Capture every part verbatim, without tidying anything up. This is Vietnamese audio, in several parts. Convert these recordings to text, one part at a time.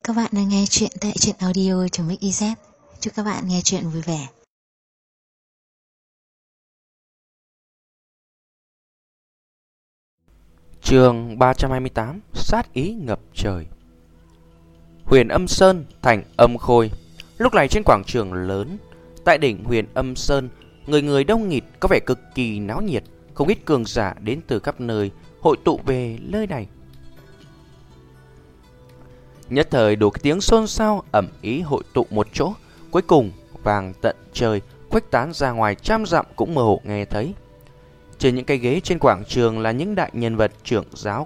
Các bạn đang nghe chuyện tại truyện audio.mixyz. Chúc các bạn nghe chuyện vui vẻ. Chương ba trăm hai mươi tám. Sát ý ngập trời. Huyền Âm Sơn, thành Âm Khôi. Lúc này trên quảng trường lớn tại đỉnh Huyền Âm Sơn, người người đông nghịt, có vẻ cực kỳ náo nhiệt. Không ít cường giả đến từ khắp nơi hội tụ về nơi này. Nhất thời đủ cái tiếng xôn xao ầm ĩ hội tụ một chỗ, cuối cùng vàng tận trời khuếch tán ra ngoài trăm dặm cũng mơ hồ nghe thấy. Trên những cây ghế trên quảng trường là những đại nhân vật trưởng giáo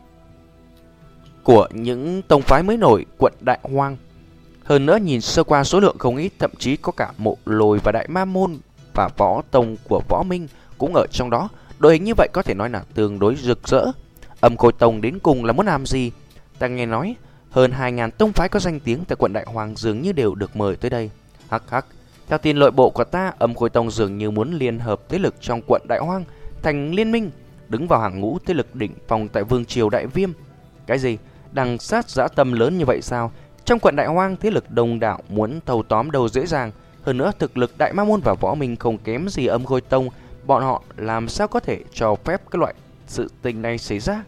của những tông phái mới nổi quận Đại Hoang. Hơn nữa nhìn sơ qua số lượng không ít, thậm chí có cả Mộ Lôi và Đại Ma Môn và Võ Tông của Võ Minh cũng ở trong đó. Đội hình như vậy có thể nói là tương đối rực rỡ. Âm Khôi Tông đến cùng là muốn làm gì? Ta nghe nói hơn hai ngàn tông phái có danh tiếng tại quận Đại Hoang dường như đều được mời tới đây. Hắc hắc, theo tin nội bộ của ta, Âm Khôi Tông dường như muốn liên hợp thế lực trong quận Đại Hoang thành liên minh, đứng vào hàng ngũ thế lực đỉnh phong tại vương triều Đại Viêm. Cái gì? Đằng sát dã tâm lớn như vậy sao? Trong quận Đại Hoang thế lực đông đảo, muốn thâu tóm đâu dễ dàng. Hơn nữa thực lực Đại Ma Môn và Võ Minh không kém gì Âm Khôi Tông, bọn họ làm sao có thể cho phép cái loại sự tình này xảy ra?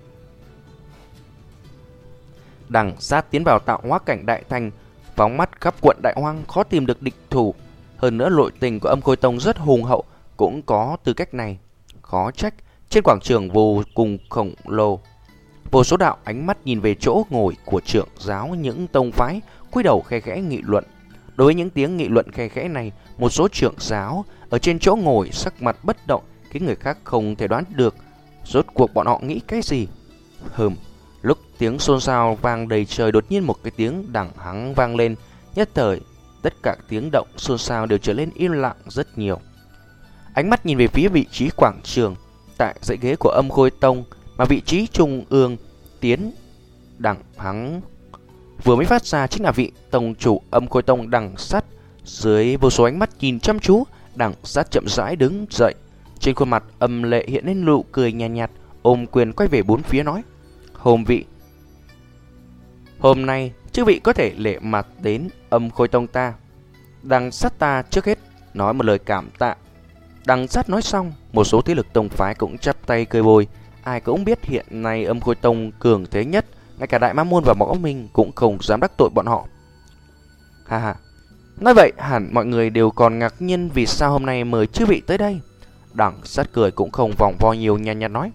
Đằng sát tiến vào tạo hóa cảnh đại thành, phóng mắt khắp quận Đại Hoang khó tìm được địch thủ. Hơn nữa nội tình của Âm Khôi Tông rất hùng hậu, cũng có tư cách này. Khó trách trên quảng trường vô cùng khổng lồ, vô số đạo ánh mắt nhìn về chỗ ngồi của trưởng giáo những tông phái, cúi đầu khe khẽ nghị luận. Đối với những tiếng nghị luận khe khẽ này, một số trưởng giáo ở trên chỗ ngồi sắc mặt bất động, khiến người khác không thể đoán được rốt cuộc bọn họ nghĩ cái gì. Hừm, lúc tiếng xôn xao vang đầy trời, đột nhiên một cái tiếng đằng hắng vang lên. Nhất thời tất cả tiếng động xôn xao đều trở nên im lặng rất nhiều. Ánh mắt nhìn về phía vị trí quảng trường tại dãy ghế của Âm Khôi Tông, mà vị trí trung ương tiến đằng hắng vừa mới phát ra chính là vị tông chủ Âm Khôi Tông Đằng Sắt. Dưới vô số ánh mắt nhìn chăm chú, Đằng Sắt chậm rãi đứng dậy, trên khuôn mặt âm lệ hiện lên nụ cười nhàn nhạt, nhạt, ôm quyền quay về bốn phía nói: "Hôm vị, hôm nay chư vị có thể lệ mặt đến Âm Khôi Tông ta. Đằng Sắt ta trước hết nói một lời cảm tạ." Đằng Sắt nói xong, một số thế lực tông phái cũng chắp tay cười bồi. Ai cũng biết hiện nay Âm Khôi Tông cường thế nhất, ngay cả Đại Ma Môn và Võ Minh cũng không dám đắc tội bọn họ. Ha ha, nói vậy hẳn mọi người đều còn ngạc nhiên vì sao hôm nay mời chư vị tới đây. Đằng Sắt cười cũng không vòng vo nhiều, nhàn nhạt nói: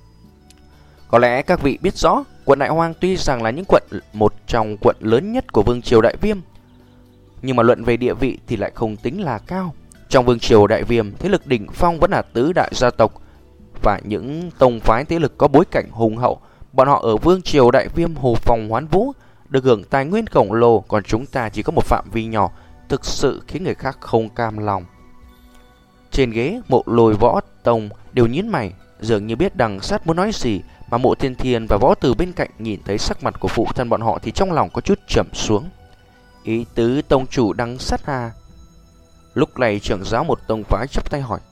"Có lẽ các vị biết rõ, quận Đại Hoang tuy rằng là những quận một trong quận lớn nhất của vương triều Đại Viêm, nhưng mà luận về địa vị thì lại không tính là cao. Trong vương triều Đại Viêm, thế lực đỉnh phong vẫn là tứ đại gia tộc và những tông phái thế lực có bối cảnh hùng hậu. Bọn họ ở vương triều Đại Viêm hồ phong hoán vũ, được hưởng tài nguyên khổng lồ, còn chúng ta chỉ có một phạm vi nhỏ, thực sự khiến người khác không cam lòng." Trên ghế, Mộ Lôi, Võ Tông đều nhíu mày, dường như biết Đằng Sắt muốn nói gì, mà Mộ Thiên Thiên và Võ Từ bên cạnh nhìn thấy sắc mặt của phụ thân bọn họ thì trong lòng có chút trầm xuống. Ý tứ tông chủ Đằng Sắt à? Lúc này trưởng giáo một tông phái chắp tay hỏi: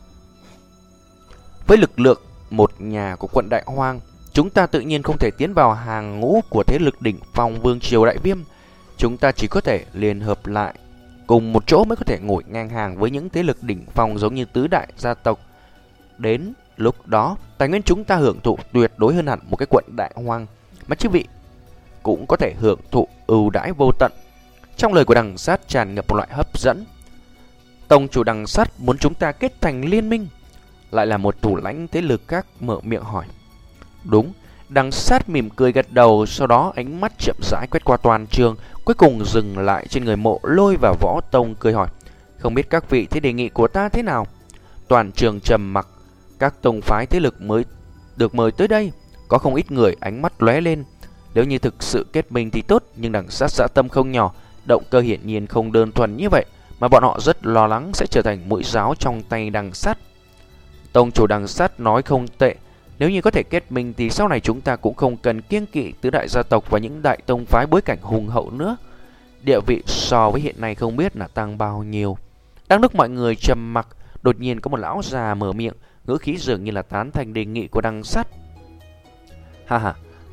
"Với lực lượng một nhà của quận Đại Hoang, chúng ta tự nhiên không thể tiến vào hàng ngũ của thế lực đỉnh phong vương triều Đại Viêm. Chúng ta chỉ có thể liên hợp lại cùng một chỗ mới có thể ngồi ngang hàng với những thế lực đỉnh phong giống như tứ đại gia tộc. Đến lúc đó, tài nguyên chúng ta hưởng thụ tuyệt đối hơn hẳn một cái quận Đại Hoang, mà chư vị cũng có thể hưởng thụ ưu đãi vô tận." Trong lời của Đằng Sắt tràn ngập một loại hấp dẫn. Tông chủ Đằng Sắt muốn chúng ta kết thành liên minh. Lại là một thủ lãnh thế lực khác mở miệng hỏi. Đúng. Đằng Sắt mỉm cười gật đầu, sau đó ánh mắt chậm rãi quét qua toàn trường, cuối cùng dừng lại trên người Mộ Lôi và Võ Tông, cười hỏi: "Không biết các vị thấy đề nghị của ta thế nào?" Toàn trường trầm mặc. Các tông phái thế lực mới được mời tới đây, có không ít người ánh mắt lóe lên. Nếu như thực sự kết minh thì tốt, nhưng Đằng Sắt dã tâm không nhỏ, động cơ hiển nhiên không đơn thuần như vậy, mà bọn họ rất lo lắng sẽ trở thành mũi giáo trong tay Đằng Sắt. Tông chủ Đằng Sắt nói không tệ, nếu như có thể kết minh thì sau này chúng ta cũng không cần kiêng kỵ tứ đại gia tộc và những đại tông phái bối cảnh hùng hậu nữa. Địa vị so với hiện nay không biết là tăng bao nhiêu. Đang lúc mọi người trầm mặc, đột nhiên có một lão già mở miệng, ngữ khí dường như là tán thành đề nghị của Đằng Sắt. Ha ha,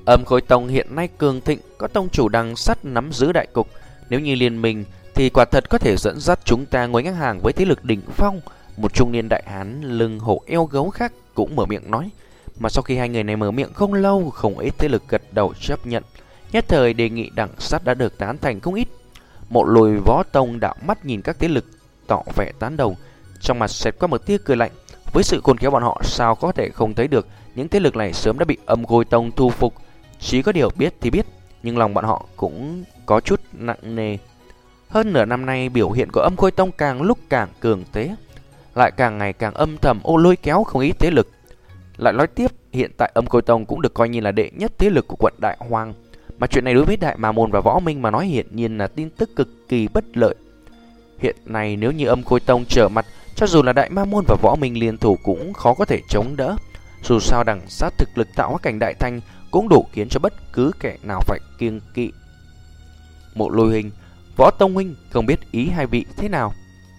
Âm Khôi Tông hiện nay cường thịnh, có tông chủ Đằng Sắt nắm giữ đại cục. Nếu như liên minh thì quả thật có thể dẫn dắt chúng ta ngồi ngang hàng với thế lực đỉnh phong. Một trung niên đại hán lưng hổ eo gấu khác cũng mở miệng nói. Mà sau khi hai người này mở miệng không lâu, không ít thế lực gật đầu chấp nhận. Nhất thời đề nghị Đằng Sắt đã được tán thành không ít. Mộ Lôi Võ Tông đạo mắt nhìn các thế lực tỏ vẻ tán đồng, trong mặt xẹt qua một tia cười lạnh. Với sự khôn khéo bọn họ sao có thể không thấy được những thế lực này sớm đã bị Âm Khôi Tông thu phục. Chỉ có điều biết thì biết, nhưng lòng bọn họ cũng có chút nặng nề. Hơn nửa năm nay biểu hiện của Âm Khôi Tông càng lúc càng cường thế, lại càng ngày càng âm thầm ô lôi kéo không ít thế lực. Lại nói tiếp, hiện tại Âm Khôi Tông cũng được coi như là đệ nhất thế lực của quận Đại Hoang, mà chuyện này đối với Đại Ma Môn và Võ Minh mà nói hiển nhiên là tin tức cực kỳ bất lợi. Hiện nay nếu như Âm Khôi Tông trở mặt, cho dù là Đại Ma Môn và Võ Minh liên thủ cũng khó có thể chống đỡ. Dù sao Đằng Sát thực lực tạo hóa cảnh đại thành cũng đủ khiến cho bất cứ kẻ nào phải kiêng kỵ. Mộ Lôi huynh, Võ Tông huynh, không biết ý hai vị thế nào?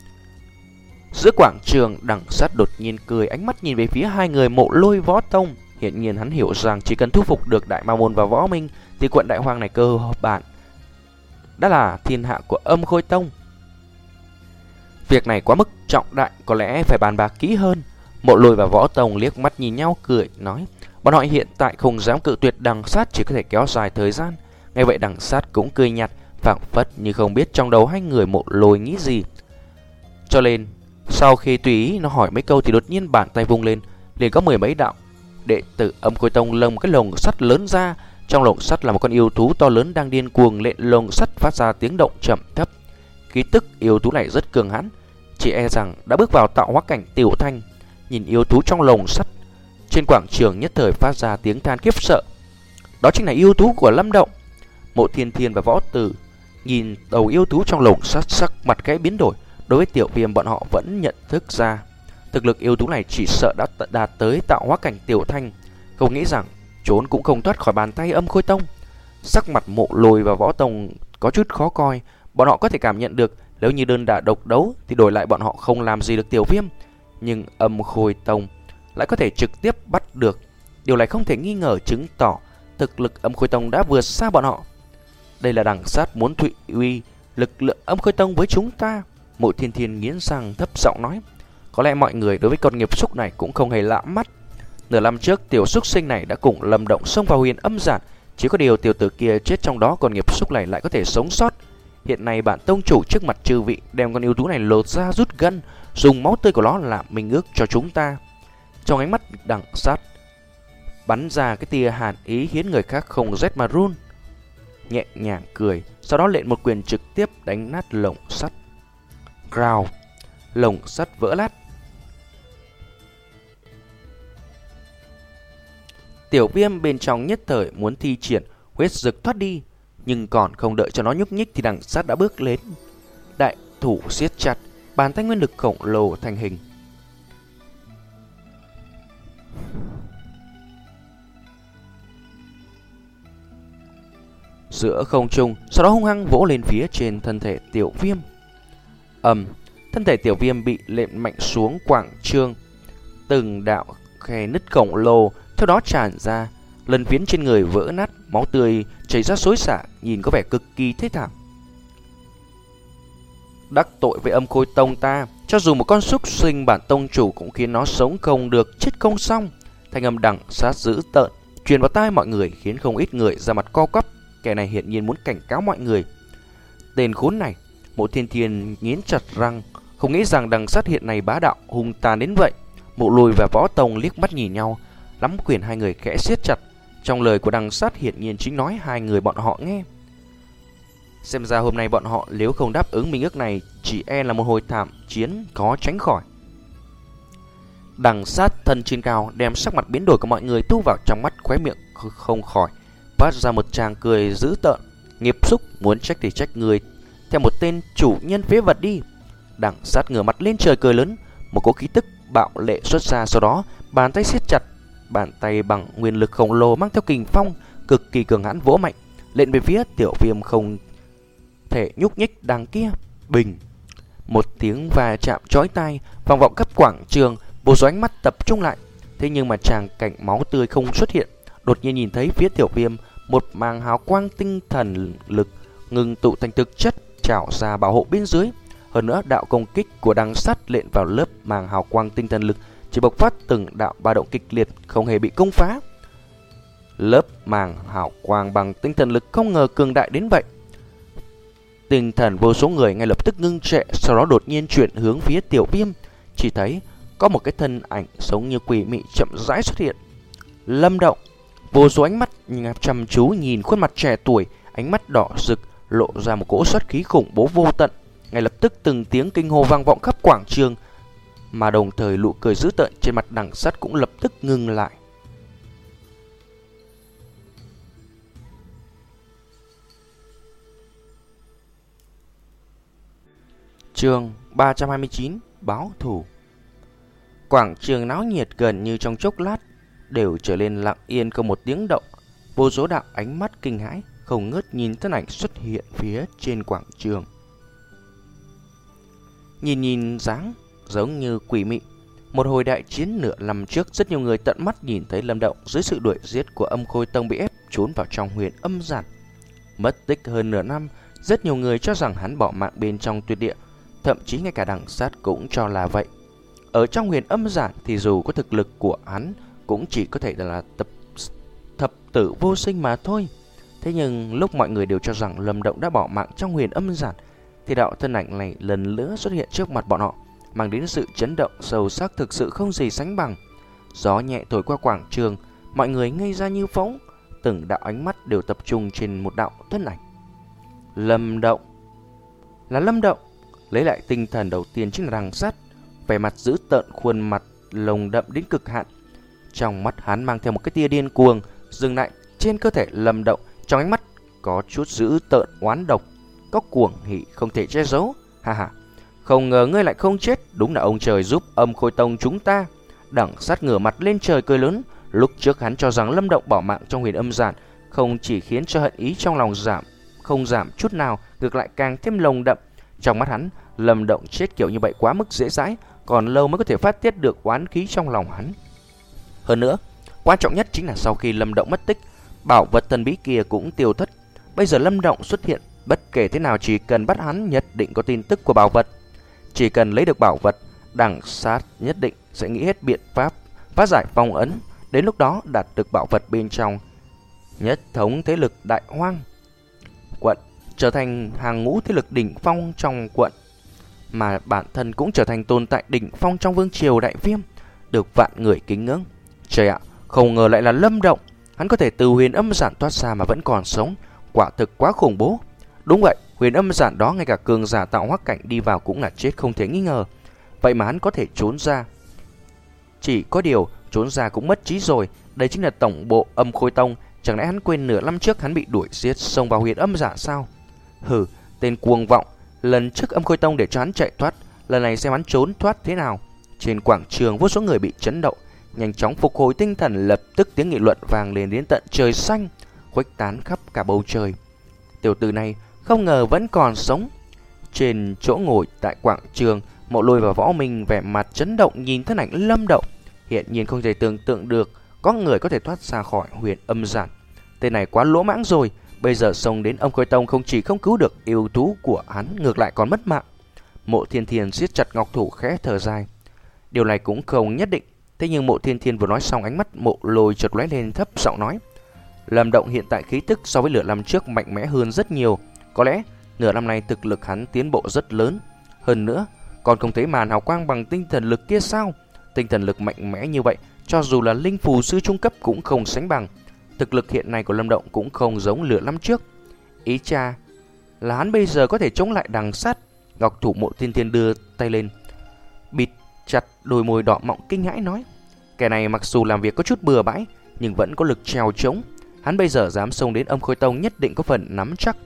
Giữa quảng trường, Đằng Sát đột nhiên cười, ánh mắt nhìn về phía hai người Mộ Lôi Võ Tông. Hiện nhiên hắn hiểu rằng chỉ cần thu phục được Đại Ma Môn và Võ Minh thì quận Đại Hoang này cơ bản đã là thiên hạ của Âm Khôi Tông. Việc này quá mức trọng đại, có lẽ phải bàn bạc kỹ hơn. Mộ Lôi và Võ Tông liếc mắt nhìn nhau cười nói, bọn họ hiện tại không dám cự tuyệt Đằng Sát, chỉ có thể kéo dài thời gian. Ngay vậy Đằng Sát cũng cười nhạt, phảng phất như không biết trong đầu hai người Mộ Lôi nghĩ gì. Cho nên sau khi tùy ý nó hỏi mấy câu thì đột nhiên bàn tay vung lên, liền có mười mấy đạo đệ tử Âm Khôi Tông lồng một cái lồng sắt lớn ra. Trong lồng sắt là một con yêu thú to lớn đang điên cuồng lện lồng sắt phát ra tiếng động trầm thấp. Khí tức yêu thú này rất cường hãn, chỉ e rằng đã bước vào tạo hóa cảnh tiểu thanh. Nhìn yêu thú trong lồng sắt, trên quảng trường nhất thời phát ra tiếng than khiếp sợ. Đó chính là yêu thú của Lâm Động. Mộ Thiên Thiên và Võ Tử nhìn đầu yêu thú trong lồng sắt, sắc mặt khẽ biến đổi. Đối với Tiểu Viêm, bọn họ vẫn nhận thức ra thực lực yêu thú này chỉ sợ đã đạt tới tạo hóa cảnh tiểu thanh, không nghĩ rằng trốn cũng không thoát khỏi bàn tay Âm Khôi Tông. Sắc mặt Mộ Lôi và Võ Tông có chút khó coi. Bọn họ có thể cảm nhận được nếu như đơn đả độc đấu thì đổi lại bọn họ không làm gì được Tiểu Viêm, nhưng Âm Khôi Tông lại có thể trực tiếp bắt được. Điều này không thể nghi ngờ chứng tỏ thực lực Âm Khôi Tông đã vượt xa bọn họ. Đây là Đằng Sát muốn thụy uy lực lượng Âm Khôi Tông với chúng ta. Mộ Thiên Thiên nghiến răng thấp giọng nói. Có lẽ mọi người đối với con nghiệp xúc này cũng không hề lạ mắt. Nửa năm trước tiểu xúc sinh này đã cùng Lâm Động xông vào Huyền Âm Giản, chỉ có điều tiểu tử kia chết trong đó, còn nghiệp xúc này lại có thể sống sót. Hiện nay bản tông chủ trước mặt chư vị đem con yêu thú này lột ra rút gân, dùng máu tươi của nó làm minh ước cho chúng ta. Trong ánh mắt Đằng Sát bắn ra cái tia hàn ý khiến người khác không rét mà run. Nhẹ nhàng cười, sau đó lệnh một quyền trực tiếp đánh nát lồng sắt. Rào, lồng sắt vỡ lát. Tiểu Viêm bên trong nhất thời muốn thi triển huyết dực thoát đi, nhưng còn không đợi cho nó nhúc nhích thì Đằng Sát đã bước lên, đại thủ siết chặt, bàn tay nguyên lực khổng lồ thành hình. Giữa không trung, sau đó hung hăng vỗ lên phía trên thân thể Tiểu Viêm. Ầm, thân thể Tiểu Viêm bị lệnh mạnh xuống quảng trường, từng đạo khe nứt khổng lồ theo đó tràn ra, lần phiến trên người vỡ nát, máu tươi chảy ra xối xả, nhìn có vẻ cực kỳ thê thảm. Đắc tội với Âm Khôi Tông ta, cho dù một con súc sinh bản tông chủ cũng khiến nó sống không được, chết không xong. Thanh âm Đằng Sát dữ tợn truyền vào tai mọi người, khiến không ít người ra mặt co quắp. Kẻ này hiển nhiên muốn cảnh cáo mọi người. Tên khốn này, Mộ Thiên Thiên nghiến chặt răng, không nghĩ rằng Đằng Sát hiện nay bá đạo hung tàn đến vậy. Mộ Lôi và Võ Tông liếc mắt nhìn nhau, nắm quyền hai người khẽ siết chặt. Trong lời của Đằng Sát hiển nhiên chính nói hai người bọn họ nghe. Xem ra hôm nay bọn họ nếu không đáp ứng minh ước này, chỉ e là một hồi thảm chiến khó tránh khỏi. Đằng Sát thân trên cao đem sắc mặt biến đổi của mọi người thu vào trong mắt, khóe miệng không khỏi phát ra một tràng cười dữ tợn. Nghiệp xúc, muốn trách thì trách người theo một tên chủ nhân phế vật đi. Đằng Sát ngửa mặt lên trời cười lớn, một cỗ khí tức bạo lệ xuất ra, sau đó bàn tay siết chặt, bàn tay bằng nguyên lực khổng lồ mang theo kình phong cực kỳ cường hãn vỗ mạnh, lệnh về phía Tiểu Viêm không thể nhúc nhích đằng kia. Bình, một tiếng va chạm chói tai vang vọng khắp quảng trường, vô số ánh mắt tập trung lại. Thế nhưng mà tràng cảnh máu tươi không xuất hiện, đột nhiên nhìn thấy phía Tiểu Viêm một màng hào quang tinh thần lực ngừng tụ thành thực chất trào ra bảo hộ bên dưới. Hơn nữa, đạo công kích của đằng sắt lện vào lớp màng hào quang tinh thần lực chỉ bộc phát từng đạo ba động kịch liệt, không hề bị công phá. Lớp màng hào quang bằng tinh thần lực không ngờ cường đại đến vậy. Tinh thần vô số người ngay lập tức ngưng trệ, sau đó đột nhiên chuyển hướng phía Tiểu Viêm. Chỉ thấy có một cái thân ảnh giống như quỷ mị chậm rãi xuất hiện. Lâm Động. Vô số ánh mắt chăm chú nhìn khuôn mặt trẻ tuổi, ánh mắt đỏ rực lộ ra một cỗ sát khí khủng bố vô tận. Ngay lập tức từng tiếng kinh hô vang vọng khắp quảng trường, mà đồng thời nụ cười dữ tợn trên mặt đằng sắt cũng lập tức ngừng lại. Chương ba trăm hai mươi chín: Báo thù. Quảng trường náo nhiệt gần như trong chốc lát đều trở nên lặng yên không một tiếng động. Vô số đạo ánh mắt kinh hãi không ngớt nhìn thân ảnh xuất hiện phía trên quảng trường. Nhìn nhìn dáng giống như quỷ mị. Một hồi đại chiến nửa năm trước, rất nhiều người tận mắt nhìn thấy Lâm Động dưới sự đuổi giết của Âm Khôi Tông bị ép trốn vào trong Huyền Âm Giản. Mất tích hơn nửa năm, rất nhiều người cho rằng hắn bỏ mạng bên trong tuyệt địa, thậm chí ngay cả đằng sát cũng cho là vậy. Ở trong Huyền Âm Giản thì dù có thực lực của hắn cũng chỉ có thể là tập thập tử vô sinh mà thôi. Thế nhưng lúc mọi người đều cho rằng Lâm Động đã bỏ mạng trong Huyền Âm Giản, thì đạo thân ảnh này lần nữa xuất hiện trước mặt bọn họ, mang đến sự chấn động sâu sắc thực sự không gì sánh bằng. Gió nhẹ thổi qua quảng trường, mọi người ngây ra như phỗng, từng đạo ánh mắt đều tập trung trên một đạo thân ảnh. Lâm Động. Là Lâm Động. Lấy lại tinh thần đầu tiên chính là đằng sắt, vẻ mặt dữ tợn, khuôn mặt lồng đậm đến cực hạn. Trong mắt hắn mang theo một cái tia điên cuồng, dừng lại trên cơ thể Lâm Động, trong ánh mắt có chút dữ tợn oán độc, có cuồng hỉ không thể che giấu. Ha ha, không ngờ ngươi lại không chết, đúng là ông trời giúp Âm Khôi Tông chúng ta. Đằng sắt ngửa mặt lên trời cười lớn. Lúc trước hắn cho rằng Lâm Động bỏ mạng trong Huyền Âm Giản không chỉ khiến cho hận ý trong lòng giảm không giảm chút nào, ngược lại càng thêm lồng đậm. Trong mắt hắn, Lâm Động chết kiểu như vậy quá mức dễ dãi, còn lâu mới có thể phát tiết được oán khí trong lòng hắn. Hơn nữa, quan trọng nhất chính là sau khi Lâm Động mất tích, bảo vật thần bí kia cũng tiêu thất. Bây giờ Lâm Động xuất hiện, bất kể thế nào chỉ cần bắt hắn nhất định có tin tức của bảo vật. Chỉ cần lấy được bảo vật, đằng sát nhất định sẽ nghĩ hết biện pháp phá giải phong ấn. Đến lúc đó đạt được bảo vật bên trong, nhất thống thế lực Đại Hoang quận, trở thành hàng ngũ thế lực đỉnh phong trong quận, mà bản thân cũng trở thành tồn tại đỉnh phong trong vương triều Đại Viêm, được vạn người kính ngưỡng. Trời ạ, không ngờ lại là Lâm Động. Hắn có thể từ Huyền Âm Giản thoát ra mà vẫn còn sống, quả thực quá khủng bố. Đúng vậy, Huyền Âm Giản đó ngay cả cường giả tạo hóa cảnh đi vào cũng là chết không thể nghi ngờ. Vậy mà hắn có thể trốn ra. Chỉ có điều trốn ra cũng mất trí rồi. Đây chính là tổng bộ Âm Khôi Tông. Chẳng lẽ hắn quên nửa năm trước hắn bị đuổi giết xông vào Huyền Âm Giản sao? Hừ, tên cuồng vọng. Lần trước Âm Khôi Tông để cho hắn chạy thoát, lần này xem hắn trốn thoát thế nào. Trên quảng trường vô số người bị chấn động, nhanh chóng phục hồi tinh thần. Lập tức tiếng nghị luận vang lên đến tận trời xanh, khuếch tán khắp cả bầu trời. Tiểu tử này không ngờ vẫn còn sống. Trên chỗ ngồi tại quảng trường, Mộ Lôi và Võ Minh vẻ mặt chấn động nhìn thân ảnh Lâm Động. Hiện nhiên không thể tưởng tượng được có người có thể thoát ra khỏi Huyền Âm Giản. Tên này quá lỗ mãng rồi. Bây giờ xông đến Âm Khôi Tông không chỉ không cứu được yêu thú của hắn, ngược lại còn mất mạng. Mộ Thiên Thiên siết chặt ngọc thủ khẽ thở dài. Điều này cũng không nhất định. Thế nhưng Mộ Thiên Thiên vừa nói xong, ánh mắt Mộ Lôi chợt lóe lên, thấp giọng nói: Lâm Động hiện tại khí tức so với nửa năm trước mạnh mẽ hơn rất nhiều. Có lẽ nửa năm nay thực lực hắn tiến bộ rất lớn. Hơn nữa, còn không thấy màn hào quang bằng tinh thần lực kia sao? Tinh thần lực mạnh mẽ như vậy, cho dù là linh phù sư trung cấp cũng không sánh bằng. Thực lực hiện nay của Lâm Động cũng không giống nửa năm trước. Ý cha là hắn bây giờ có thể chống lại đằng sát. Ngọc thủ Mộ Thiên Thiên đưa tay lên, bịt chặt đôi môi đỏ mọng kinh hãi nói: Kẻ này mặc dù làm việc có chút bừa bãi, nhưng vẫn có lực trèo trống. Hắn bây giờ dám xông đến Âm Khôi Tông nhất định có phần nắm chắc.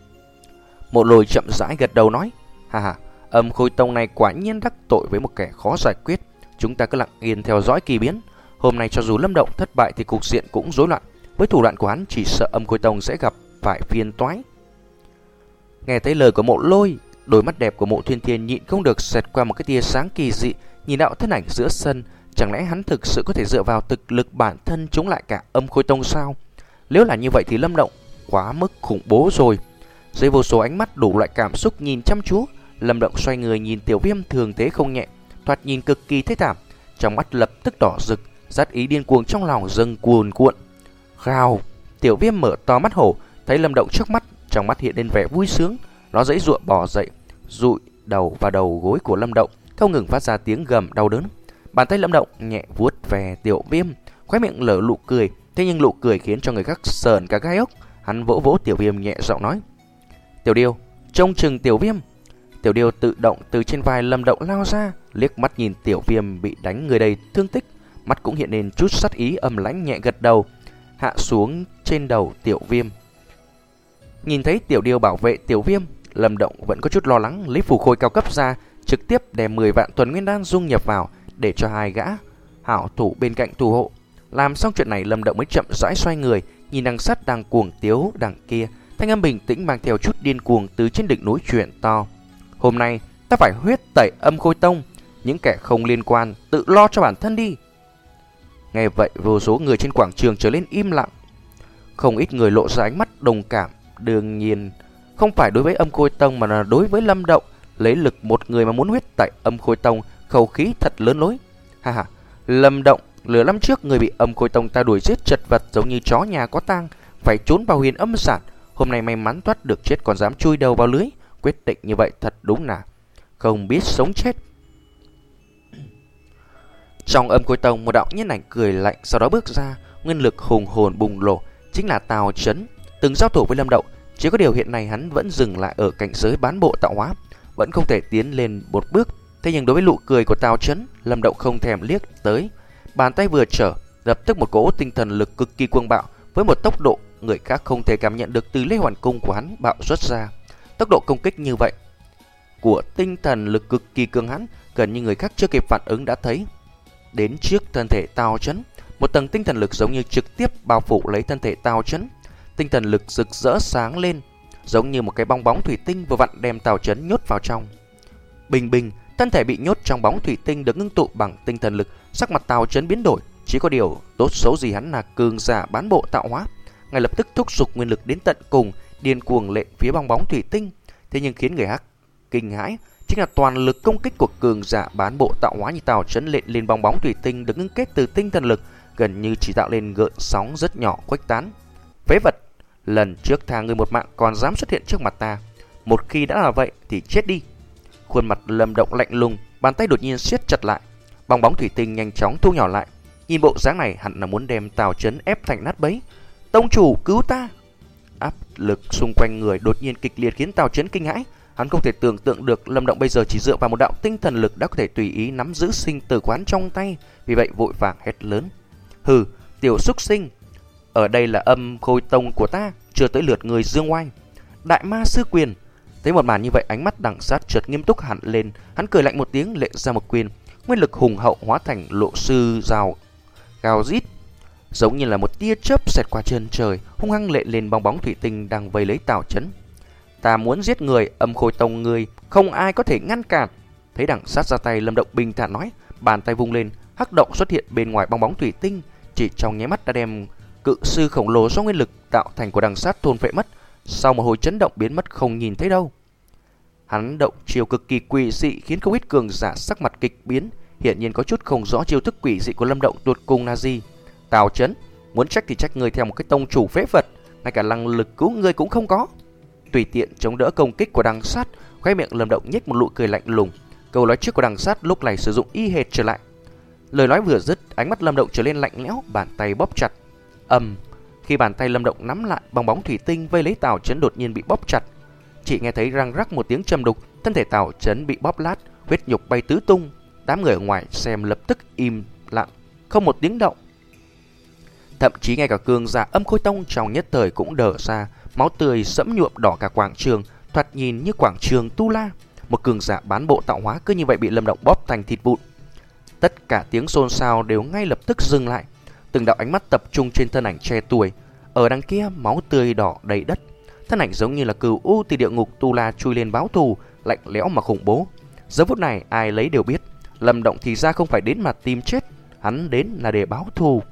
Mộ Lôi chậm rãi gật đầu nói: Hà hà, Âm Khôi Tông này quả nhiên đắc tội với một kẻ khó giải quyết. Chúng ta cứ lặng yên theo dõi kỳ biến. Hôm nay cho dù Lâm Động thất bại thì cục diện cũng rối loạn. Với thủ đoạn của hắn, chỉ sợ Âm Khôi Tông sẽ gặp phải phiền toái. Nghe thấy lời của Mộ Lôi, đôi mắt đẹp của Mộ Thiên Thiên nhịn không được xẹt qua một cái tia sáng kỳ dị, nhìn đạo thân ảnh giữa sân, Chẳng lẽ hắn thực sự có thể dựa vào thực lực bản thân chống lại cả Âm Khôi Tông sao? Nếu là như vậy thì Lâm Động quá mức khủng bố rồi. Dưới vô số ánh mắt đủ loại cảm xúc nhìn chăm chú, Lâm Động xoay người nhìn Tiểu Viêm thường thế không nhẹ, thoạt nhìn cực kỳ thê thảm, trong mắt lập tức đỏ rực, sát ý điên cuồng trong lòng dâng cuồn cuộn. Gào! Tiểu Viêm mở to mắt hổ, thấy Lâm Động trước mắt, trong mắt hiện lên vẻ vui sướng, nó giãy giụa bò dậy, dụi đầu vào đầu gối của Lâm Động, không ngừng phát ra tiếng gầm đau đớn. Bàn tay Lâm Động nhẹ vuốt về Tiểu Viêm, khóe miệng lở nụ cười, thế nhưng nụ cười khiến cho người khác sờn cả gai ốc. Hắn vỗ vỗ Tiểu Viêm nhẹ giọng nói: "Tiểu Điêu, trông chừng Tiểu Viêm." Tiểu Điêu tự động từ trên vai Lâm Động lao ra, liếc mắt nhìn Tiểu Viêm bị đánh người đầy thương tích, mắt cũng hiện lên chút sát ý, âm lãnh nhẹ gật đầu, hạ xuống trên đầu Tiểu Viêm. Nhìn thấy Tiểu Điêu bảo vệ Tiểu Viêm, Lâm Động vẫn có chút lo lắng, lấy phù khôi cao cấp ra, trực tiếp đem mười vạn tuần nguyên đan dung nhập vào, để cho hai gã hảo thủ bên cạnh thủ hộ. Làm xong chuyện này, Lâm Động mới chậm rãi xoay người, nhìn đằng sắt đang cuồng tiếu đằng kia, thanh âm bình tĩnh mang theo chút điên cuồng từ trên đỉnh núi truyền to: "Hôm nay ta phải huyết tẩy Âm Khôi Tông, những kẻ không liên quan tự lo cho bản thân đi." Nghe vậy, vô số người trên quảng trường trở lên im lặng, không ít người lộ ra ánh mắt đồng cảm, đương nhiên không phải đối với Âm Khôi Tông mà là đối với Lâm Động. Lấy lực một người mà muốn huyết tẩy Âm Khôi Tông, khẩu khí thật lớn lối. Ha ha, Lâm Động, lửa năm trước người bị Âm Khôi Tông ta đuổi giết chật vật giống như chó nhà có tang, phải trốn vào Huyền Âm Sản, hôm nay may mắn thoát được chết còn dám chui đầu vào lưới, quyết định như vậy thật đúng là không biết sống chết. Trong Âm Khôi Tông, một đạo nhân ảnh cười lạnh sau đó bước ra, nguyên lực hùng hồn bùng nổ, chính là Tào Chấn, từng giao thủ với Lâm Động. Chỉ có điều hiện nay hắn vẫn dừng lại ở cảnh giới bán bộ tạo hóa, vẫn không thể tiến lên một bước. Thế nhưng đối với nụ cười của Tào Chấn, Lâm Động không thèm liếc tới, bàn tay vừa trở, lập tức một cỗ tinh thần lực cực kỳ cuồng bạo với một tốc độ người khác không thể cảm nhận được từ Lê Hoàn Cung của hắn bạo xuất ra. Tốc độ công kích như vậy của tinh thần lực cực kỳ cường hãn, gần như người khác chưa kịp phản ứng đã thấy. Đến trước thân thể Tào Chấn, một tầng tinh thần lực giống như trực tiếp bao phủ lấy thân thể Tào Chấn. Tinh thần lực rực rỡ sáng lên, giống như một cái bong bóng thủy tinh vừa vặn đem Tào Chấn nhốt vào trong. Bình bình, thân thể bị nhốt trong bóng thủy tinh được ngưng tụ bằng tinh thần lực, sắc mặt Tào Chấn biến đổi, chỉ có điều tốt xấu gì hắn là cường giả bán bộ tạo hóa, ngay lập tức thúc giục nguyên lực đến tận cùng, điên cuồng lệ phía bong bóng thủy tinh. Thế nhưng khiến người khác kinh hãi chính là toàn lực công kích của cường giả bán bộ tạo hóa như Tào Chấn lệ lên bong bóng thủy tinh được ngưng kết từ tinh thần lực, gần như chỉ tạo lên gợn sóng rất nhỏ khuếch tán. Phế vật, lần trước tha ngươi một mạng còn dám xuất hiện trước mặt ta, một khi đã là vậy thì chết đi. Khuôn mặt Lâm Động lạnh lùng, bàn tay đột nhiên siết chặt lại, bong bóng thủy tinh nhanh chóng thu nhỏ lại. Nhìn bộ dáng này hẳn là muốn đem Tào Chấn ép thành nát bấy. Tông chủ cứu ta! Áp lực xung quanh người đột nhiên kịch liệt khiến Tào Chấn kinh hãi. Hắn không thể tưởng tượng được Lâm Động bây giờ chỉ dựa vào một đạo tinh thần lực đã có thể tùy ý nắm giữ sinh tử quán trong tay, vì vậy vội vàng hét lớn: "Hừ, tiểu xúc sinh! Ở đây là Âm Khôi Tông của ta, chưa tới lượt người dương oai." Đại ma sư quyền! Thấy một màn như vậy, ánh mắt đằng sát chợt nghiêm túc hẳn lên, hắn cười lạnh một tiếng lệ ra một quyền, nguyên lực hùng hậu hóa thành lộ sư rào gào rít, giống như là một tia chớp xẹt qua chân trời, hung hăng lệ lên bong bóng thủy tinh đang vây lấy Tào Chấn. "Ta muốn giết người, Âm Khôi Tông ngươi, không ai có thể ngăn cản." Thấy đằng sát ra tay, Lâm Động bình thản nói, bàn tay vung lên, hắc động xuất hiện bên ngoài bong bóng thủy tinh, chỉ trong nháy mắt đã đem cự sư khổng lồ do nguyên lực tạo thành của đằng sát thôn phệ mất. Sau một hồi chấn động biến mất không nhìn thấy đâu. Hắn động chiêu cực kỳ quỷ dị khiến không ít cường giả sắc mặt kịch biến, hiển nhiên có chút không rõ chiêu thức quỷ dị của Lâm Động tuột cùng là gì. "Tào Chấn, muốn trách thì trách người theo một cái tông chủ phế vật, ngay cả năng lực cứu người cũng không có." Tùy tiện chống đỡ công kích của đằng sát, khóe miệng Lâm Động nhếch một nụ cười lạnh lùng. Câu nói trước của đằng sát lúc này sử dụng y hệt trở lại. Lời nói vừa dứt, ánh mắt Lâm Động trở lên lạnh lẽo, bàn tay bóp chặt. Ầm, khi bàn tay Lâm Động nắm lại bong bóng thủy tinh vây lấy Tào Chấn đột nhiên bị bóp chặt. Chỉ nghe thấy răng rắc một tiếng trầm đục, thân thể Tào Chấn bị bóp lát, huyết nhục bay tứ tung. Đám người ở ngoài xem lập tức im lặng, không một tiếng động. Thậm chí ngay cả cường giả Âm Khôi Tông trong nhất thời cũng đờ ra, máu tươi sẫm nhuộm đỏ cả quảng trường, thoạt nhìn như quảng trường Tu La. Một cường giả bán bộ tạo hóa cứ như vậy bị Lâm Động bóp thành thịt vụn. Tất cả tiếng xôn xao đều ngay lập tức dừng lại. Từng đạo ánh mắt tập trung trên thân ảnh trẻ tuổi. Ở đằng kia máu tươi đỏ đầy đất. Thân ảnh giống như là cừu u từ địa ngục Tu La chui lên báo thù, lạnh lẽo mà khủng bố. Giờ phút này ai lấy đều biết Lâm Động thì ra không phải đến mà tìm chết, hắn đến là để báo thù.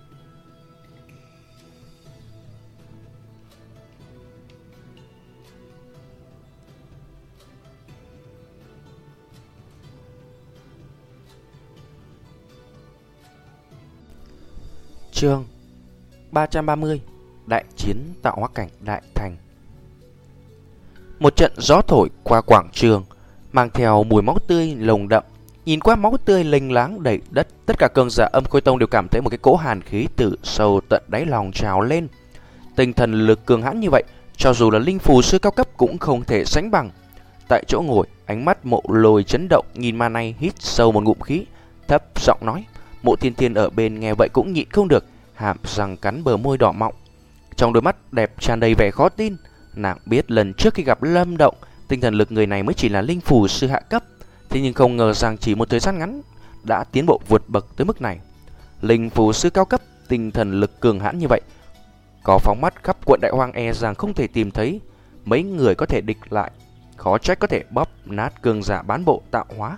Chương ba trăm ba mươi. Đại chiến tạo hóa cảnh đại thành. Một trận gió thổi qua quảng trường, mang theo mùi máu tươi nồng đậm. Nhìn qua máu tươi lênh láng đầy đất, tất cả cường giả Âm Khôi Tông đều cảm thấy một cái cỗ hàn khí từ sâu tận đáy lòng trào lên. Tinh thần lực cường hãn như vậy, cho dù là linh phù sư cao cấp cũng không thể sánh bằng. Tại chỗ ngồi, ánh mắt Mộ Lôi chấn động, nhìn màn này hít sâu một ngụm khí, thấp giọng nói. Mộ Thiên Thiên ở bên nghe vậy cũng nhịn không được, hàm răng cắn bờ môi đỏ mọng. Trong đôi mắt đẹp tràn đầy vẻ khó tin. Nàng biết lần trước khi gặp Lâm Động, tinh thần lực người này mới chỉ là linh phù sư hạ cấp, thế nhưng không ngờ rằng chỉ một thời gian ngắn đã tiến bộ vượt bậc tới mức này. Linh phù sư cao cấp, tinh thần lực cường hãn như vậy, có phóng mắt khắp quận Đại Hoang e rằng không thể tìm thấy mấy người có thể địch lại. Khó trách có thể bóp nát cường giả bán bộ tạo hóa.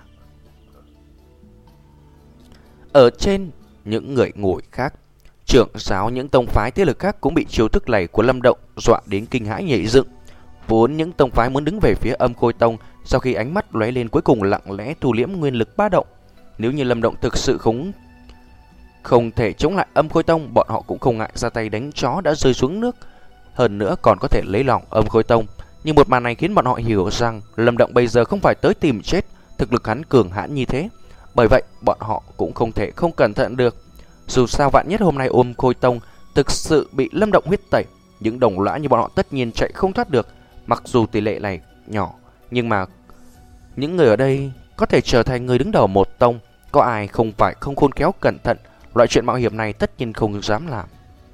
Ở trên những người ngồi khác, trưởng giáo những tông phái thế lực khác cũng bị chiêu thức này của Lâm Động dọa đến kinh hãi nhảy dựng. Vốn những tông phái muốn đứng về phía Âm Khôi Tông, sau khi ánh mắt lóe lên cuối cùng lặng lẽ thu liễm nguyên lực ba động. Nếu như Lâm Động thực sự không không thể chống lại Âm Khôi Tông, bọn họ cũng không ngại ra tay đánh chó đã rơi xuống nước, hơn nữa còn có thể lấy lòng Âm Khôi Tông. Nhưng một màn này khiến bọn họ hiểu rằng Lâm Động bây giờ không phải tới tìm chết, thực lực hắn cường hãn như thế. Bởi vậy bọn họ cũng không thể không cẩn thận được. Dù sao vạn nhất hôm nay Âm Khôi Tông thực sự bị Lâm Động huyết tẩy, những đồng lõa như bọn họ tất nhiên chạy không thoát được. Mặc dù tỷ lệ này nhỏ, nhưng mà những người ở đây có thể trở thành người đứng đầu một tông, có ai không phải không khôn khéo cẩn thận, loại chuyện mạo hiểm này tất nhiên không dám làm.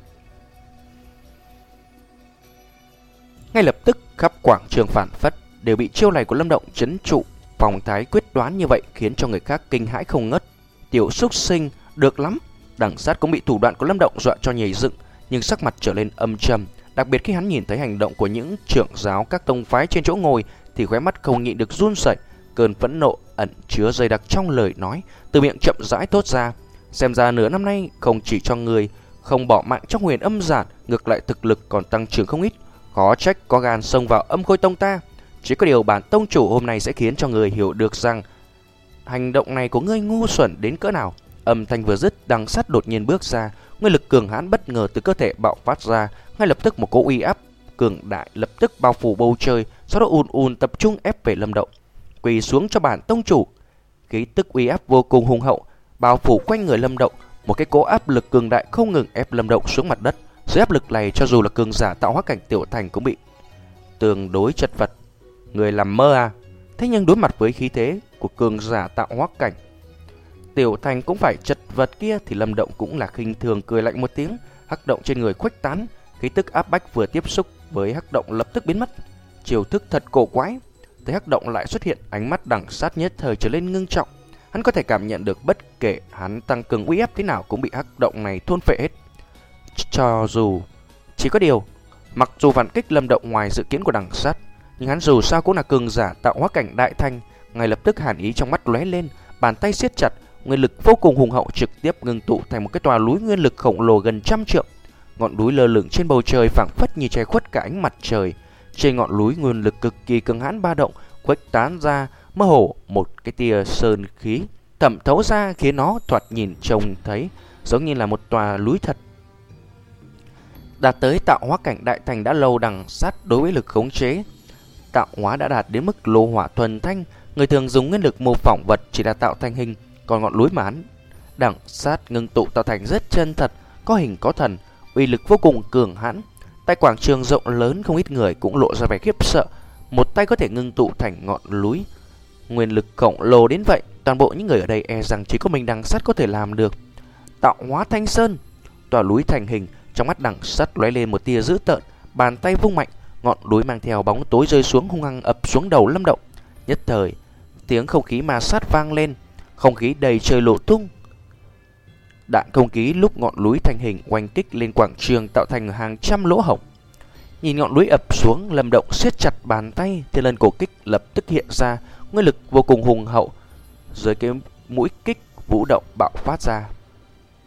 Ngay lập tức khắp quảng trường phản phất đều bị chiêu này của Lâm Động trấn trụ. Phong thái quyết đoán như vậy khiến cho người khác kinh hãi không ngớt. Tiểu súc sinh được lắm. Đằng Sát cũng bị thủ đoạn của Lâm Động dọa cho nhảy dựng, nhưng sắc mặt trở lên âm trầm. Đặc biệt khi hắn nhìn thấy hành động của những trưởng giáo các tông phái trên chỗ ngồi thì khóe mắt không nhịn được run rẩy. Cơn phẫn nộ ẩn chứa dày đặc trong lời nói từ miệng chậm rãi thốt ra. Xem ra nửa năm nay không chỉ cho người không bỏ mạng trong huyền âm giản, ngược lại thực lực còn tăng trưởng không ít. Khó trách có gan xông vào Âm Khôi Tông ta. Chỉ có điều bản tông chủ hôm nay sẽ khiến cho người hiểu được rằng hành động này của ngươi ngu xuẩn đến cỡ nào. Âm thanh vừa dứt, Đằng Sát đột nhiên bước ra, nguyên lực cường hãn bất ngờ từ cơ thể bạo phát ra, ngay lập tức một cỗ uy áp cường đại lập tức bao phủ bầu trời, sau đó ùn ùn tập trung ép về Lâm Động. Quỳ xuống cho bản tông chủ. Khí tức uy áp vô cùng hùng hậu bao phủ quanh người Lâm Động, một cái cỗ áp lực cường đại không ngừng ép Lâm Động xuống mặt đất. Dưới áp lực này, cho dù là cường giả tạo hóa cảnh tiểu thành cũng bị tương đối chật vật. Người làm mơ à? Thế nhưng đối mặt với khí thế của cường giả tạo hóa cảnh tiểu thành cũng phải chật vật kia thì Lâm Động cũng là khinh thường cười lạnh một tiếng, hắc động trên người khuếch tán, khí tức áp bách vừa tiếp xúc với hắc động lập tức biến mất. Chiêu thức thật cổ quái. Thấy hắc động lại xuất hiện, ánh mắt Đằng Sát nhất thời trở lên ngưng trọng. Hắn có thể cảm nhận được bất kể hắn tăng cường uy áp thế nào cũng bị hắc động này thôn phệ hết. Cho dù chỉ có điều, mặc dù phản kích Lâm Động ngoài dự kiến của Đằng Sát, nhưng hắn dù sao cũng là cường giả tạo hóa cảnh đại thành. Ngay lập tức hàn ý trong mắt lóe lên, bàn tay siết chặt, nguyên lực vô cùng hùng hậu trực tiếp ngưng tụ thành một cái tòa núi nguyên lực khổng lồ gần trăm trượng. Ngọn núi lơ lửng trên bầu trời phảng phất như che khuất cả ánh mặt trời. Trên ngọn núi nguyên lực cực kỳ cường hãn ba động khuếch tán ra, mơ hồ một cái tia sơn khí thẩm thấu ra, khiến nó thoạt nhìn trông thấy giống như là một tòa núi thật. Đạt tới tạo hóa cảnh đại thành đã lâu, Đằng Sát đối với lực khống chế tạo hóa đã đạt đến mức lô hỏa thuần thanh. Người thường dùng nguyên lực mô phỏng vật chỉ là tạo thành hình, còn ngọn núi mà hắn Đằng Sát ngưng tụ tạo thành rất chân thật, có hình có thần, uy lực vô cùng cường hãn. Tại quảng trường rộng lớn, không ít người cũng lộ ra vẻ khiếp sợ. Một tay có thể ngưng tụ thành ngọn núi nguyên lực khổng lồ đến vậy, toàn bộ những người ở đây e rằng chỉ có mình Đằng Sát có thể làm được. Tạo hóa Thanh Sơn, tòa núi thành hình, trong mắt Đằng Sát lóe lên một tia dữ tợn, bàn tay vung mạnh, ngọn núi mang theo bóng tối rơi xuống hung hăng ập xuống đầu Lâm Động. Nhất thời, tiếng không khí ma sát vang lên, không khí đầy trời lộ tung. Đạn không khí lúc ngọn núi thành hình oanh kích lên quảng trường tạo thành hàng trăm lỗ hổng. Nhìn ngọn núi ập xuống, Lâm Động siết chặt bàn tay, thiên lân cổ kích lập tức hiện ra, nguyên lực vô cùng hùng hậu dưới cái mũi kích vũ động bạo phát ra.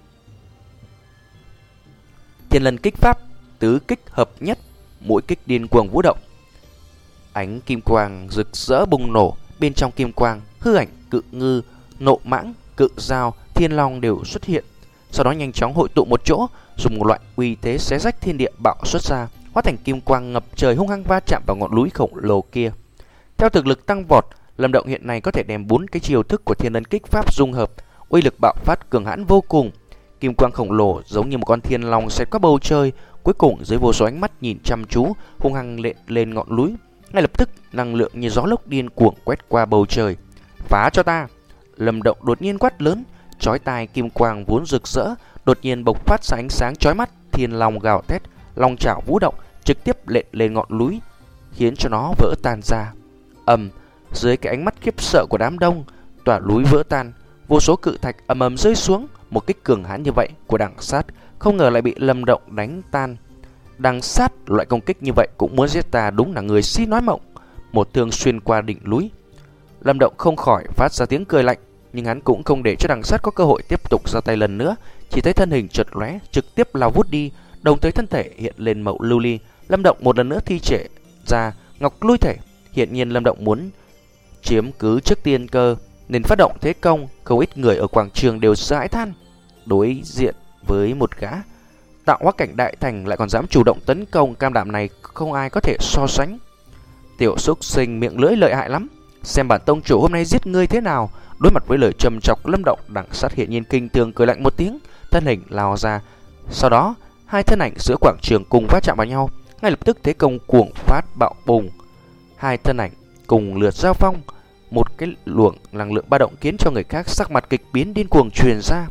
Thiên Lân kích pháp, tứ kích hợp nhất, mỗi kích điên cuồng vũ động. Ánh kim quang rực rỡ bùng nổ, bên trong kim quang, hư ảnh cự ngư, nộ mãng, cự dao, thiên long đều xuất hiện. Sau đó nhanh chóng hội tụ một chỗ, dùng một loại uy thế xé rách thiên địa bạo xuất ra, hóa thành kim quang ngập trời hung hăng va chạm vào ngọn núi khổng lồ kia. Theo thực lực tăng vọt, Lâm Động hiện nay có thể đem bốn cái chiêu thức của Thiên Lân kích pháp dung hợp, uy lực bạo phát cường hãn vô cùng. Kim quang khổng lồ giống như một con thiên long xẹt qua bầu trời, cuối cùng dưới vô số ánh mắt nhìn chăm chú, hung hăng lệ lên ngọn núi. Ngay lập tức, năng lượng như gió lốc điên cuồng quét qua bầu trời. Phá cho ta! Lâm Động đột nhiên quát lớn, chói tai kim quang vốn rực rỡ, đột nhiên bộc phát ra ánh sáng chói mắt, thiên long gào thét, long chảo vũ động, trực tiếp lệ lên ngọn núi, khiến cho nó vỡ tan ra. Ầm, dưới cái ánh mắt khiếp sợ của đám đông, tòa núi vỡ tan, vô số cự thạch ầm ầm rơi xuống. Một kích cường hãn như vậy của Đằng Sát không ngờ lại bị Lâm Động đánh tan. Đằng Sát loại công kích như vậy cũng muốn giết ta, đúng là người si nói mộng. Một thương xuyên qua đỉnh núi. Lâm Động không khỏi phát ra tiếng cười lạnh, nhưng hắn cũng không để cho Đằng Sát có cơ hội tiếp tục ra tay lần nữa. Chỉ thấy thân hình chợt lóe, trực tiếp lao vút đi, đồng thời thân thể hiện lên màu lưu ly. Lâm Động một lần nữa thi triển ra ngọc lui thể. Hiện nhiên Lâm Động muốn chiếm cứ trước tiên cơ, nên phát động thế công. Không ít người ở quảng trường đều sợ hãi than. Đối diện với một gã tạo hóa cảnh đại thành lại còn dám chủ động tấn công, cam đảm này không ai có thể so sánh. Tiểu xúc sinh miệng lưỡi lợi hại lắm, xem bản tông chủ hôm nay giết ngươi thế nào. Đối mặt với lời trầm chọc, Lâm Động Đằng Sát hiện nhiên kinh tường cười lạnh một tiếng, thân hình lao ra. Sau đó hai thân ảnh giữa quảng trường cùng va chạm vào nhau, ngay lập tức thế công cuồng phát bạo bùng. Hai thân ảnh cùng lượt giao phong, một cái luồng năng lượng ba động khiến cho người khác sắc mặt kịch biến điên cuồng truyền ra.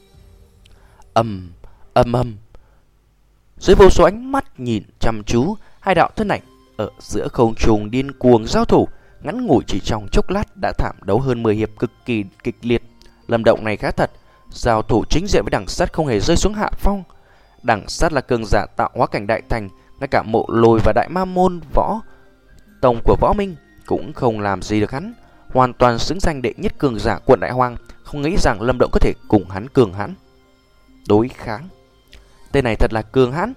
Ầm ầm ầm, dưới vô số ánh mắt nhìn chăm chú, hai đạo thân ảnh ở giữa không trung điên cuồng giao thủ, ngắn ngủi chỉ trong chốc lát đã thảm đấu hơn mười hiệp cực kỳ kịch liệt. Lâm Động này khá thật, giao thủ chính diện với Đằng Sát không hề rơi xuống hạ phong. Đằng Sát là cường giả tạo hóa cảnh đại thành, ngay cả Mộ Lôi và Đại Ma Môn võ tông của Võ Minh cũng không làm gì được hắn, hoàn toàn xứng danh đệ nhất cường giả quận Đại Hoang. Không nghĩ rằng Lâm Động có thể cùng hắn cường hãn đối kháng. Tên này thật là cường hãn.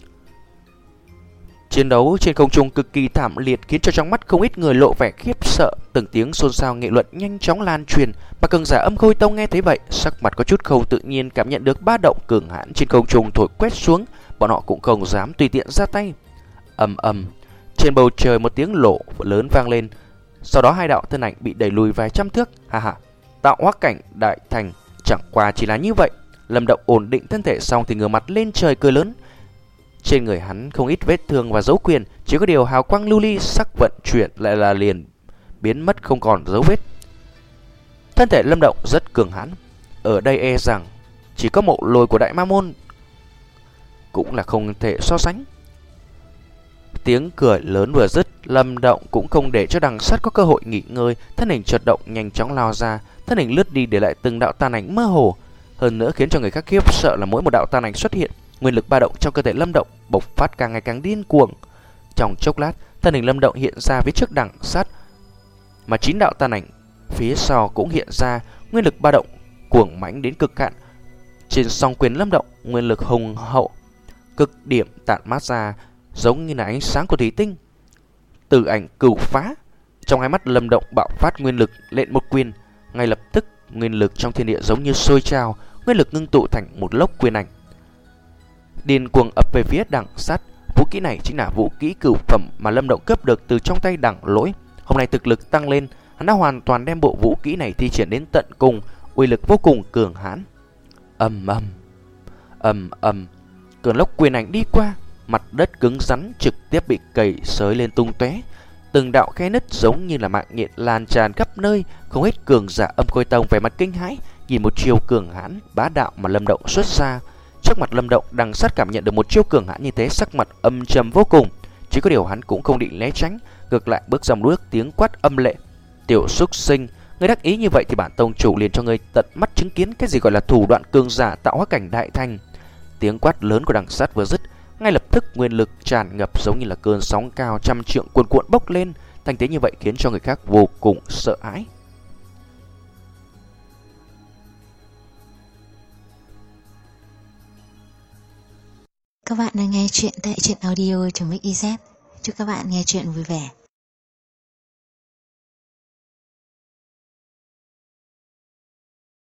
Chiến đấu trên không trung cực kỳ thảm liệt, khiến cho trong mắt không ít người lộ vẻ khiếp sợ. Từng tiếng xôn xao nghị luận nhanh chóng lan truyền, mà cường giả Âm Khôi Tông nghe thấy vậy, sắc mặt có chút không tự nhiên, cảm nhận được ba động cường hãn trên không trung thổi quét xuống, bọn họ cũng không dám tùy tiện ra tay. Ầm ầm, trên bầu trời một tiếng nổ lớn vang lên, sau đó hai đạo thân ảnh bị đẩy lùi vài trăm thước. Ha ha, tạo hóa cảnh đại thành chẳng qua chỉ là như vậy. Lâm Động ổn định thân thể xong thì ngửa mặt lên trời cười lớn. Trên người hắn không ít vết thương và dấu quyền, chỉ có điều hào quang lưu ly sắc vận chuyển lại là liền biến mất không còn dấu vết. Thân thể Lâm Động rất cường hãn, ở đây e rằng chỉ có Mộ Lôi của Đại Ma Môn cũng là không thể so sánh. Tiếng cười lớn vừa dứt, Lâm Động cũng không để cho Đằng Sát có cơ hội nghỉ ngơi, thân hình chợt động nhanh chóng lao ra, thân hình lướt đi để lại từng đạo tàn ảnh mơ hồ. Hơn nữa khiến cho người khác khiếp sợ là mỗi một đạo tàn ảnh xuất hiện, nguyên lực ba động trong cơ thể Lâm Động bộc phát càng ngày càng điên cuồng. Trong chốc lát, thân hình Lâm Động hiện ra phía trước Đằng Sát, mà chín đạo tàn ảnh phía sau cũng hiện ra, nguyên lực ba động cuồng mãnh đến cực hạn. Trên song quyền Lâm Động, nguyên lực hùng hậu cực điểm tản mát ra, giống như là ánh sáng của thủy tinh. Tử ảnh cửu phá, trong hai mắt Lâm Động bạo phát nguyên lực, lệnh một quyền, ngay lập tức nguyên lực trong thiên địa giống như sôi trào, nguyên lực ngưng tụ thành một lốc quyền ảnh, điên cuồng ập về phía Đằng Sát. Vũ kỹ này chính là vũ kỹ cửu phẩm mà Lâm Động cướp được từ trong tay Đằng Lỗi. Hôm nay thực lực tăng lên, hắn đã hoàn toàn đem bộ vũ kỹ này thi triển đến tận cùng, uy lực vô cùng cường hãn. Ầm ầm, ầm ầm, cơn lốc quyền ảnh đi qua, mặt đất cứng rắn trực tiếp bị cày xới lên tung tóe, từng đạo khe nứt giống như là mạng nhện lan tràn khắp nơi. Không hết cường giả Âm Khôi Tông vẻ mặt kinh hãi, nhìn một chiêu cường hãn bá đạo mà Lâm Động xuất ra. Trước mặt Lâm Động, Đằng Sát cảm nhận được một chiêu cường hãn như thế, sắc mặt âm trầm vô cùng. Chỉ có điều hắn cũng không định né tránh, ngược lại bước dòng bước tiếng quát âm lệ: "Tiểu xúc sinh, ngươi đắc ý như vậy thì bản tông chủ liền cho ngươi tận mắt chứng kiến cái gì gọi là thủ đoạn cường giả tạo hóa cảnh đại thành." Tiếng quát lớn của Đằng Sát vừa dứt, ngay lập tức nguyên lực tràn ngập giống như là cơn sóng cao trăm trượng cuồn cuộn bốc lên. Thanh thế như vậy khiến cho người khác vô cùng sợ hãi. Các bạn đang nghe chuyện tại truyện audio.mixyz. Chúc các bạn nghe chuyện vui vẻ.